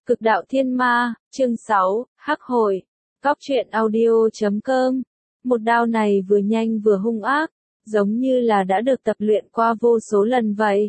Cực đạo thiên ma, chương 6, Hắc hồi. Cóc truyện audio.com. Một đao này vừa nhanh vừa hung ác, giống như là đã được tập luyện qua vô số lần vậy.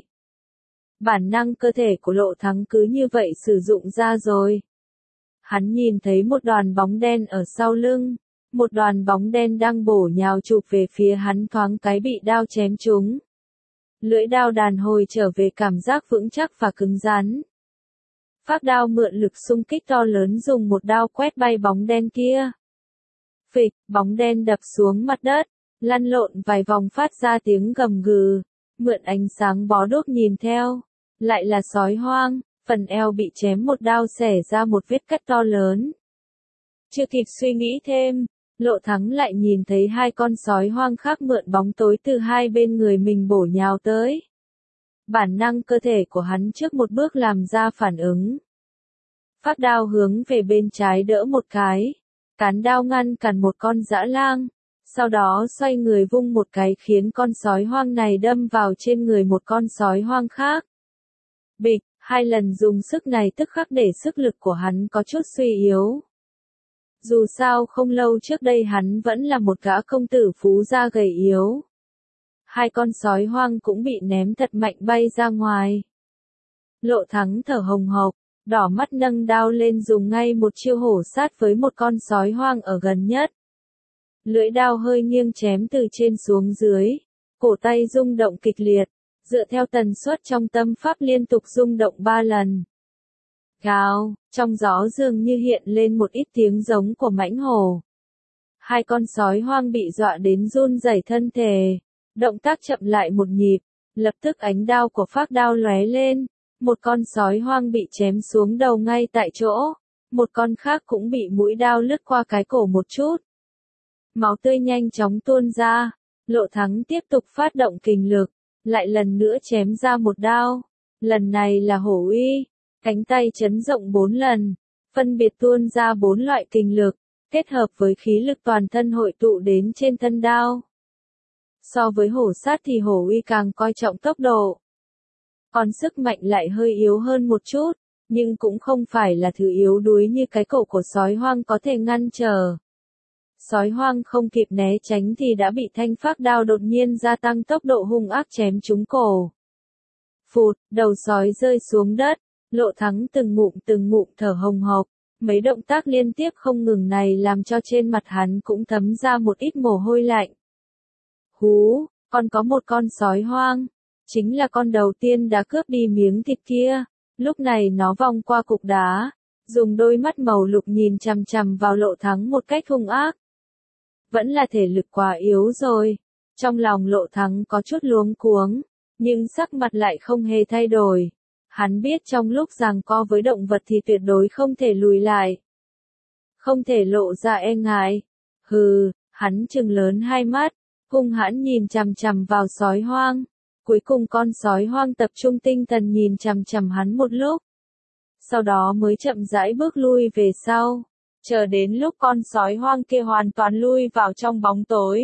Bản năng cơ thể của Lộ Thắng cứ như vậy sử dụng ra rồi. Hắn nhìn thấy một đoàn bóng đen ở sau lưng, một đoàn bóng đen đang bổ nhào chụp về phía hắn, thoáng cái bị đao chém trúng. Lưỡi đao đàn hồi trở về cảm giác vững chắc và cứng rắn. Phác đao mượn lực xung kích to lớn dùng một đao quét bay bóng đen kia. Phịch, bóng đen đập xuống mặt đất, lăn lộn vài vòng phát ra tiếng gầm gừ, mượn ánh sáng bó đuốc nhìn theo. Lại là sói hoang, phần eo bị chém một đao xẻ ra một vết cắt to lớn. Chưa kịp suy nghĩ thêm, Lộ Thắng lại nhìn thấy hai con sói hoang khác mượn bóng tối từ hai bên người mình bổ nhào tới. Bản năng cơ thể của hắn trước một bước làm ra phản ứng. Phác đao hướng về bên trái đỡ một cái, cán đao ngăn cản một con dã lang, sau đó xoay người vung một cái khiến con sói hoang này đâm vào trên người một con sói hoang khác. Bịch, hai lần dùng sức này tức khắc để sức lực của hắn có chút suy yếu. Dù sao không lâu trước đây hắn vẫn là một gã công tử phú gia gầy yếu. Hai con sói hoang cũng bị ném thật mạnh bay ra ngoài. Lộ Thắng thở hồng hộc, đỏ mắt nâng đao lên dùng ngay một chiêu hổ sát với một con sói hoang ở gần nhất. Lưỡi đao hơi nghiêng chém từ trên xuống dưới, cổ tay rung động kịch liệt, dựa theo tần suất trong tâm pháp liên tục rung động 3 lần. Gào, trong gió dường như hiện lên một ít tiếng giống của mãnh hổ. Hai con sói hoang bị dọa đến run rẩy thân thể, động tác chậm lại một nhịp, lập tức ánh đao của phác đao lóe lên, một con sói hoang bị chém xuống đầu ngay tại chỗ, một con khác cũng bị mũi đao lướt qua cái cổ một chút. Máu tươi nhanh chóng tuôn ra, Lộ Thắng tiếp tục phát động kình lực, lại lần nữa chém ra một đao, lần này là hổ uy, cánh tay chấn rộng 4 lần, phân biệt tuôn ra 4 loại kình lực, kết hợp với khí lực toàn thân hội tụ đến trên thân đao. So với hổ sát thì hổ uy càng coi trọng tốc độ. Còn sức mạnh lại hơi yếu hơn một chút, nhưng cũng không phải là thứ yếu đuối như cái cổ của sói hoang có thể ngăn trở. Sói hoang không kịp né tránh thì đã bị thanh phác đao đột nhiên gia tăng tốc độ hung ác chém trúng cổ. Phụt, đầu sói rơi xuống đất, Lộ Thắng từng ngụm thở hồng hộc, mấy động tác liên tiếp không ngừng này làm cho trên mặt hắn cũng thấm ra một ít mồ hôi lạnh. Hú, còn có một con sói hoang, chính là con đầu tiên đã cướp đi miếng thịt kia, lúc này nó vòng qua cục đá, dùng đôi mắt màu lục nhìn chằm chằm vào Lộ Thắng một cách hung ác. Vẫn là thể lực quá yếu rồi, trong lòng Lộ Thắng có chút luống cuống, nhưng sắc mặt lại không hề thay đổi. Hắn biết trong lúc giằng co với động vật thì tuyệt đối không thể lùi lại. Không thể lộ ra e ngại. Hừ, hắn trừng lớn hai mắt, hung hãn nhìn chằm chằm vào sói hoang. Cuối cùng con sói hoang tập trung tinh thần nhìn chằm chằm hắn một lúc. Sau đó mới chậm rãi bước lui về sau, chờ đến lúc con sói hoang kia hoàn toàn lui vào trong bóng tối.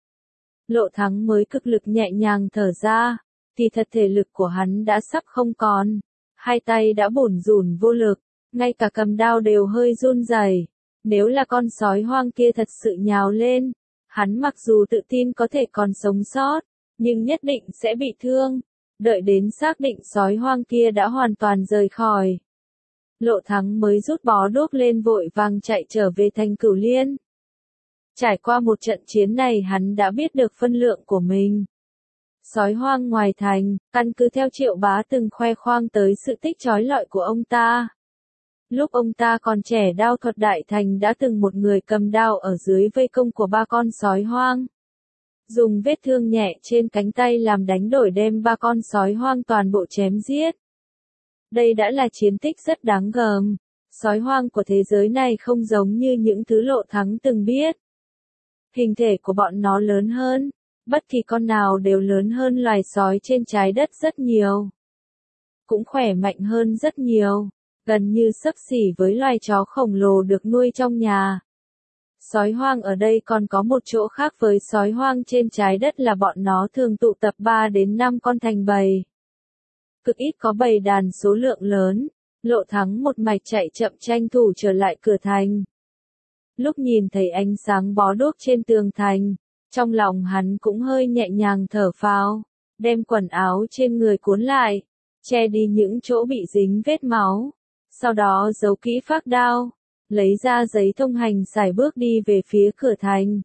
Lộ Thắng mới cực lực nhẹ nhàng thở ra, thì thật thể lực của hắn đã sắp không còn. Hai tay đã bủn rủn vô lực, ngay cả cầm đao đều hơi run rẩy. Nếu là con sói hoang kia thật sự nhào lên, hắn mặc dù tự tin có thể còn sống sót, nhưng nhất định sẽ bị thương. Đợi đến xác định sói hoang kia đã hoàn toàn rời khỏi, Lộ Thắng mới rút bó đuốc lên vội vàng chạy trở về thành Cửu Liên. Trải qua một trận chiến này hắn đã biết được phân lượng của mình. Sói hoang ngoài thành, căn cứ theo Triệu Bá từng khoe khoang tới sự tích chói lọi của ông ta. Lúc ông ta còn trẻ đao thuật đại thành đã từng một người cầm đao ở dưới vây công của 3 con sói hoang. Dùng vết thương nhẹ trên cánh tay làm đánh đổi đem 3 con sói hoang toàn bộ chém giết. Đây đã là chiến tích rất đáng gờm. Sói hoang của thế giới này không giống như những thứ Lộ Thắng từng biết. Hình thể của bọn nó lớn hơn, bất kỳ con nào đều lớn hơn loài sói trên trái đất rất nhiều. Cũng khỏe mạnh hơn rất nhiều, gần như xấp xỉ với loài chó khổng lồ được nuôi trong nhà. Sói hoang ở đây còn có một chỗ khác với sói hoang trên trái đất là bọn nó thường tụ tập 3 đến 5 con thành bầy. Cực ít có bầy đàn số lượng lớn, Lộ Thắng một mạch chạy chậm tranh thủ trở lại cửa thành. Lúc nhìn thấy ánh sáng bó đuốc trên tường thành, trong lòng hắn cũng hơi nhẹ nhàng thở phào, đem quần áo trên người cuốn lại, che đi những chỗ bị dính vết máu, sau đó giấu kỹ phác đao, lấy ra giấy thông hành sải bước đi về phía cửa thành.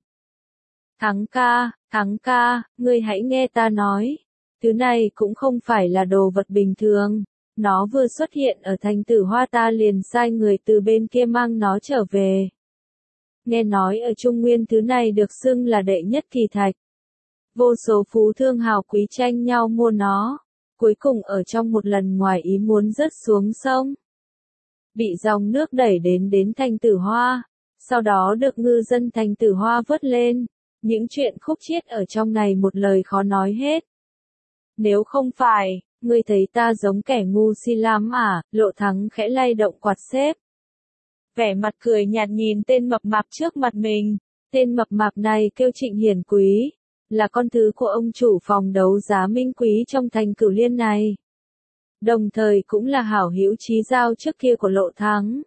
Thắng ca, ngươi hãy nghe ta nói, thứ này cũng không phải là đồ vật bình thường, nó vừa xuất hiện ở thành Tử Hoa ta liền sai người từ bên kia mang nó trở về. Nghe nói ở Trung Nguyên thứ này được xưng là đệ nhất kỳ thạch. Vô số phú thương hào quý tranh nhau mua nó, cuối cùng ở trong một lần ngoài ý muốn rớt xuống sông. Bị dòng nước đẩy đến thành Tử Hoa, sau đó được ngư dân thành Tử Hoa vớt lên. Những chuyện khúc chiết ở trong này một lời khó nói hết. Nếu không phải, ngươi thấy ta giống kẻ ngu si lắm à? Lộ Thắng khẽ lay động quạt xếp. Vẻ mặt cười nhạt nhìn tên mập mạp trước mặt mình. Tên mập mạp này kêu Trịnh Hiển Quý, là con thứ của ông chủ phòng đấu giá Minh Quý trong thành Cửu Liên này. Đồng thời cũng là hảo hữu chí giao trước kia của Lộ Thắng.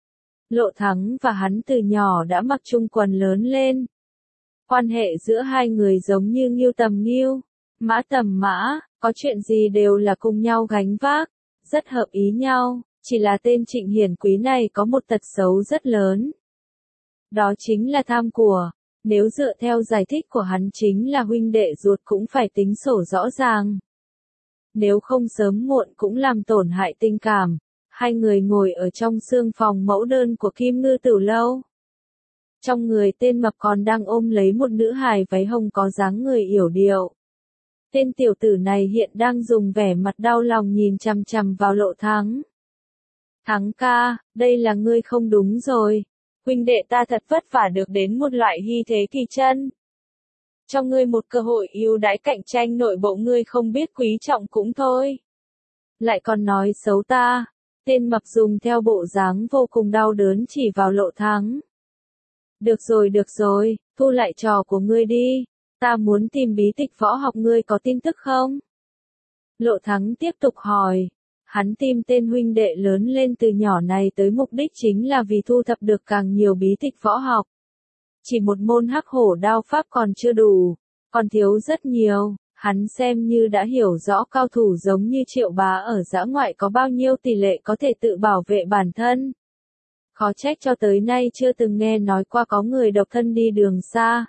Lộ Thắng và hắn từ nhỏ đã mặc chung quần lớn lên. Quan hệ giữa hai người giống như Ngưu tầm Ngưu, Mã tầm Mã, có chuyện gì đều là cùng nhau gánh vác, rất hợp ý nhau, chỉ là tên Trịnh Hiển Quý này có một tật xấu rất lớn. Đó chính là tham của, nếu dựa theo giải thích của hắn chính là huynh đệ ruột cũng phải tính sổ rõ ràng. Nếu không sớm muộn cũng làm tổn hại tình cảm, hai người ngồi ở trong xương phòng mẫu đơn của Kim Ngư Tử Lâu. Trong người tên mập còn đang ôm lấy một nữ hài váy hồng có dáng người yểu điệu. Tên tiểu tử này hiện đang dùng vẻ mặt đau lòng nhìn chằm chằm vào Lộ Thắng. Thắng ca, đây là ngươi không đúng rồi. Huynh đệ ta thật vất vả được đến một loại hy thế kỳ chân. Cho ngươi một cơ hội ưu đãi cạnh tranh nội bộ ngươi không biết quý trọng cũng thôi. Lại còn nói xấu ta. Tên mập dùng theo bộ dáng vô cùng đau đớn chỉ vào Lộ Thắng. Được rồi, thu lại trò của ngươi đi. Ta muốn tìm bí tịch võ học ngươi có tin tức không? Lộ Thắng tiếp tục hỏi. Hắn tìm tên huynh đệ lớn lên từ nhỏ này tới mục đích chính là vì thu thập được càng nhiều bí tịch võ học. Chỉ một môn hắc hổ đao pháp còn chưa đủ, còn thiếu rất nhiều. Hắn xem như đã hiểu rõ cao thủ giống như Triệu Bá ở dã ngoại có bao nhiêu tỷ lệ có thể tự bảo vệ bản thân. Khó trách cho tới nay chưa từng nghe nói qua có người độc thân đi đường xa.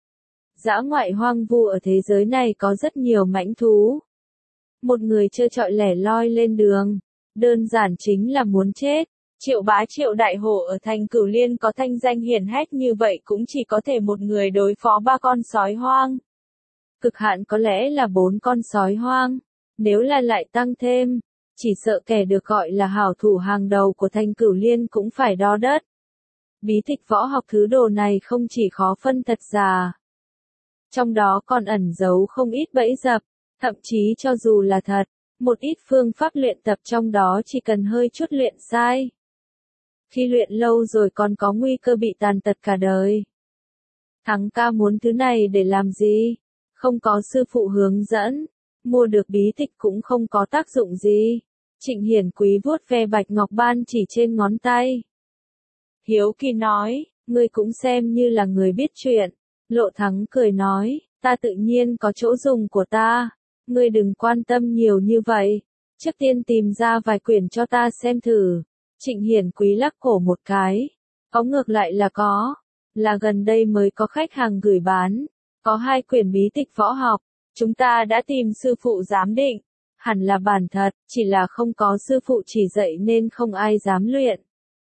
Dã ngoại hoang vu ở thế giới này có rất nhiều mãnh thú. Một người chơi trọi lẻ loi lên đường, đơn giản chính là muốn chết. Triệu Bá Triệu Đại Hổ ở thành Cửu Liên có thanh danh hiển hách như vậy cũng chỉ có thể một người đối phó 3 con sói hoang. Cực hạn có lẽ là 4 con sói hoang. Nếu là lại tăng thêm, chỉ sợ kẻ được gọi là hảo thủ hàng đầu của thành Cửu Liên cũng phải đo đất. Bí tịch võ học thứ đồ này không chỉ khó phân thật giả. Trong đó còn ẩn giấu không ít bẫy dập, thậm chí cho dù là thật, một ít phương pháp luyện tập trong đó chỉ cần hơi chút luyện sai. Khi luyện lâu rồi còn có nguy cơ bị tàn tật cả đời. Thắng ca muốn thứ này để làm gì? Không có sư phụ hướng dẫn, mua được bí tịch cũng không có tác dụng gì. Trịnh Hiển Quý vuốt ve bạch ngọc ban chỉ trên ngón tay. Hiếu kỳ nói, ngươi cũng xem như là người biết chuyện. Lộ Thắng cười nói, ta tự nhiên có chỗ dùng của ta. Ngươi đừng quan tâm nhiều như vậy. Trước tiên tìm ra vài quyển cho ta xem thử. Trịnh Hiển Quý lắc cổ một cái. Có ngược lại là có. Là gần đây mới có khách hàng gửi bán. Có 2 quyển bí tịch võ học. Chúng ta đã tìm sư phụ giám định. Hẳn là bản thật, chỉ là không có sư phụ chỉ dạy nên không ai dám luyện.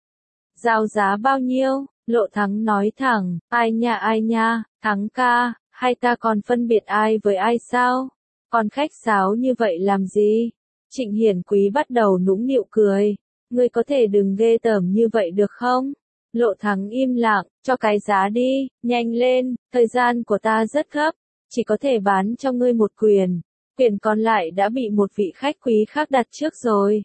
Giao giá bao nhiêu? Lộ Thắng nói thẳng, ai nha, Thắng ca, hay ta còn phân biệt ai với ai sao? Còn khách sáo như vậy làm gì? Trịnh Hiển Quý bắt đầu nũng nịu cười. Ngươi có thể đừng ghê tởm như vậy được không? Lộ Thắng im lặng, cho cái giá đi, nhanh lên, thời gian của ta rất gấp, chỉ có thể bán cho ngươi một quyển. Quyển còn lại đã bị một vị khách quý khác đặt trước rồi.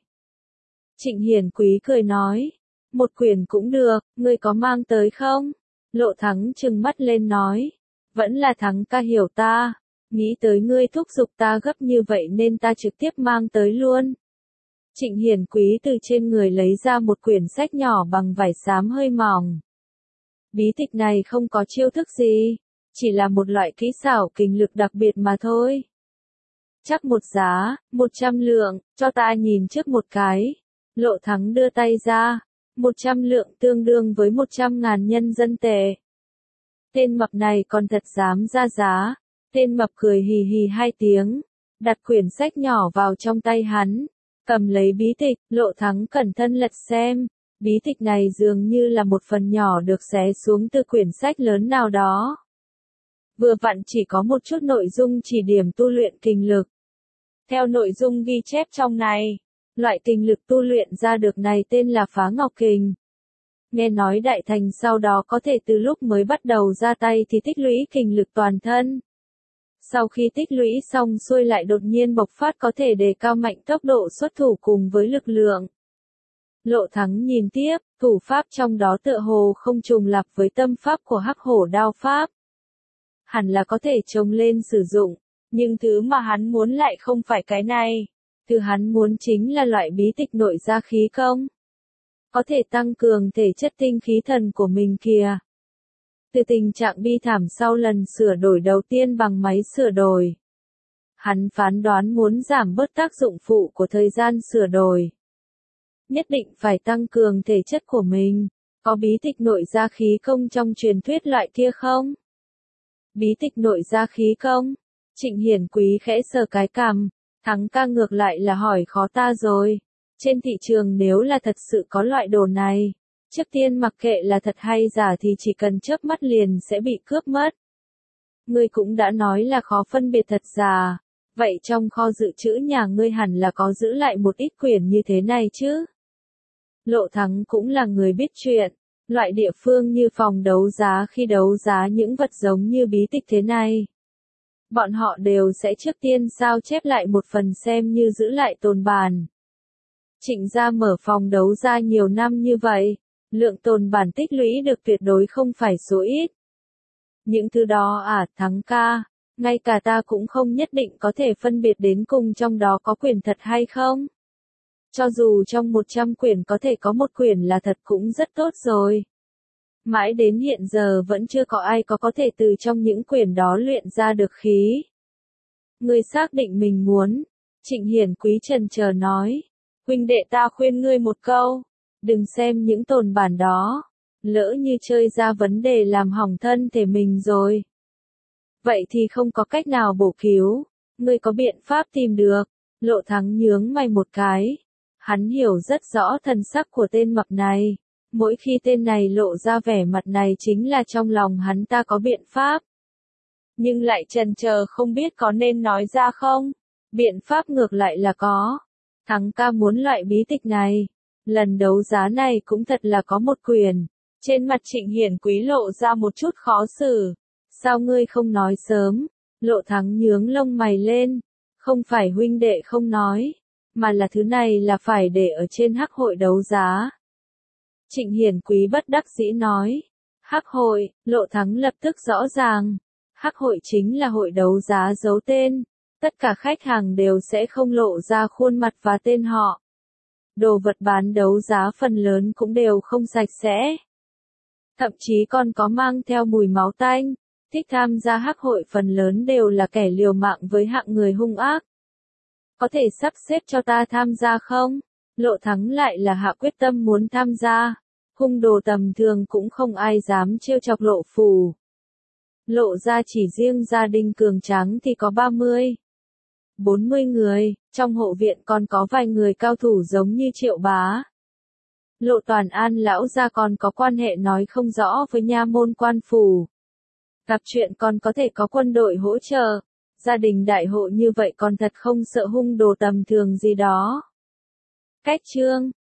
Trịnh Hiển Quý cười nói, một quyển cũng được, ngươi có mang tới không? Lộ Thắng trừng mắt lên nói, vẫn là Thắng ca hiểu ta, nghĩ tới ngươi thúc giục ta gấp như vậy nên ta trực tiếp mang tới luôn. Trịnh Hiển Quý từ trên người lấy ra một quyển sách nhỏ bằng vải xám hơi mỏng. Bí tịch này không có chiêu thức gì, chỉ là một loại kỹ xảo kình lực đặc biệt mà thôi. Chắc một giá, 100 lượng, cho ta nhìn trước một cái. Lộ Thắng đưa tay ra, 100 lượng tương đương với 100.000 nhân dân tệ. Tên mập này còn thật dám ra giá. Tên mập cười hì hì 2 tiếng, đặt quyển sách nhỏ vào trong tay hắn, cầm lấy bí tịch. Lộ Thắng cẩn thận lật xem, bí tịch này dường như là một phần nhỏ được xé xuống từ quyển sách lớn nào đó. Vừa vặn chỉ có một chút nội dung chỉ điểm tu luyện kình lực. Theo nội dung ghi chép trong này, loại kình lực tu luyện ra được này tên là Phá Ngọc Kình. Nghe nói đại thành sau đó có thể từ lúc mới bắt đầu ra tay thì tích lũy kình lực toàn thân. Sau khi tích lũy xong xuôi lại đột nhiên bộc phát có thể đề cao mạnh tốc độ xuất thủ cùng với lực lượng. Lộ Thắng nhìn tiếp, thủ pháp trong đó tựa hồ không trùng lặp với tâm pháp của Hắc Hổ đao pháp. Hẳn là có thể trồng lên sử dụng, nhưng thứ mà hắn muốn lại không phải cái này. Thứ hắn muốn chính là loại bí tịch nội gia khí công. Có thể tăng cường thể chất tinh khí thần của mình kìa. Từ tình trạng bi thảm sau lần sửa đổi đầu tiên bằng máy sửa đổi, hắn phán đoán muốn giảm bớt tác dụng phụ của thời gian sửa đổi. Nhất định phải tăng cường thể chất của mình. Có bí tịch nội gia khí công trong truyền thuyết loại kia không? Bí tịch nội gia khí công? Trịnh Hiển Quý khẽ sờ cái cằm, Thắng ca ngược lại là hỏi khó ta rồi. Trên thị trường nếu là thật sự có loại đồ này, trước tiên mặc kệ là thật hay giả thì chỉ cần chớp mắt liền sẽ bị cướp mất. Ngươi cũng đã nói là khó phân biệt thật giả, vậy trong kho dự trữ nhà ngươi hẳn là có giữ lại một ít quyển như thế này chứ? Lộ Thắng cũng là người biết chuyện, loại địa phương như phòng đấu giá khi đấu giá những vật giống như bí tịch thế này. Bọn họ đều sẽ trước tiên sao chép lại một phần xem như giữ lại tồn bản. Trịnh gia mở phòng đấu giá nhiều năm như vậy, lượng tồn bản tích lũy được tuyệt đối không phải số ít. Những thứ đó Thắng ca, ngay cả ta cũng không nhất định có thể phân biệt đến cùng trong đó có quyển thật hay không. Cho dù trong 100 quyển có thể có một quyển là thật cũng rất tốt rồi. Mãi đến hiện giờ vẫn chưa có ai có thể từ trong những quyển đó luyện ra được khí. Ngươi xác định mình muốn. Trịnh Hiển Quý chần chờ nói. Huynh đệ ta khuyên ngươi một câu. Đừng xem những tồn bản đó. Lỡ như chơi ra vấn đề làm hỏng thân thể mình rồi. Vậy thì không có cách nào bổ cứu. Ngươi có biện pháp tìm được. Lộ Thắng nhướng mày một cái. Hắn hiểu rất rõ thần sắc của tên mập này. Mỗi khi tên này lộ ra vẻ mặt này chính là trong lòng hắn ta có biện pháp. Nhưng lại chần chờ không biết có nên nói ra không. Biện pháp ngược lại là có. Thắng ca muốn loại bí tịch này. Lần đấu giá này cũng thật là có một quyển. Trên mặt Trịnh Hiển Quý lộ ra một chút khó xử. Sao ngươi không nói sớm? Lộ Thắng nhướng lông mày lên. Không phải huynh đệ không nói, mà là thứ này là phải để ở trên Hắc hội đấu giá. Trịnh Hiển Quý bất đắc dĩ nói. Hắc hội, Lộ Thắng lập tức rõ ràng. Hắc hội chính là hội đấu giá giấu tên. Tất cả khách hàng đều sẽ không lộ ra khuôn mặt và tên họ. Đồ vật bán đấu giá phần lớn cũng đều không sạch sẽ. Thậm chí còn có mang theo mùi máu tanh. Thích tham gia Hắc hội phần lớn đều là kẻ liều mạng với hạng người hung ác. Có thể sắp xếp cho ta tham gia không? Lộ Thắng lại là hạ quyết tâm muốn tham gia. Hung đồ tầm thường cũng không ai dám trêu chọc Lộ phủ. Lộ ra chỉ riêng gia đình cường tráng thì có 40 người, trong hộ viện còn có vài người cao thủ giống như Triệu Bá. Lộ Toàn An lão gia còn có quan hệ nói không rõ với nha môn quan phủ. Gặp chuyện còn có thể có quân đội hỗ trợ. Gia đình đại hộ như vậy còn thật không sợ hung đồ tầm thường gì đó. Cách chương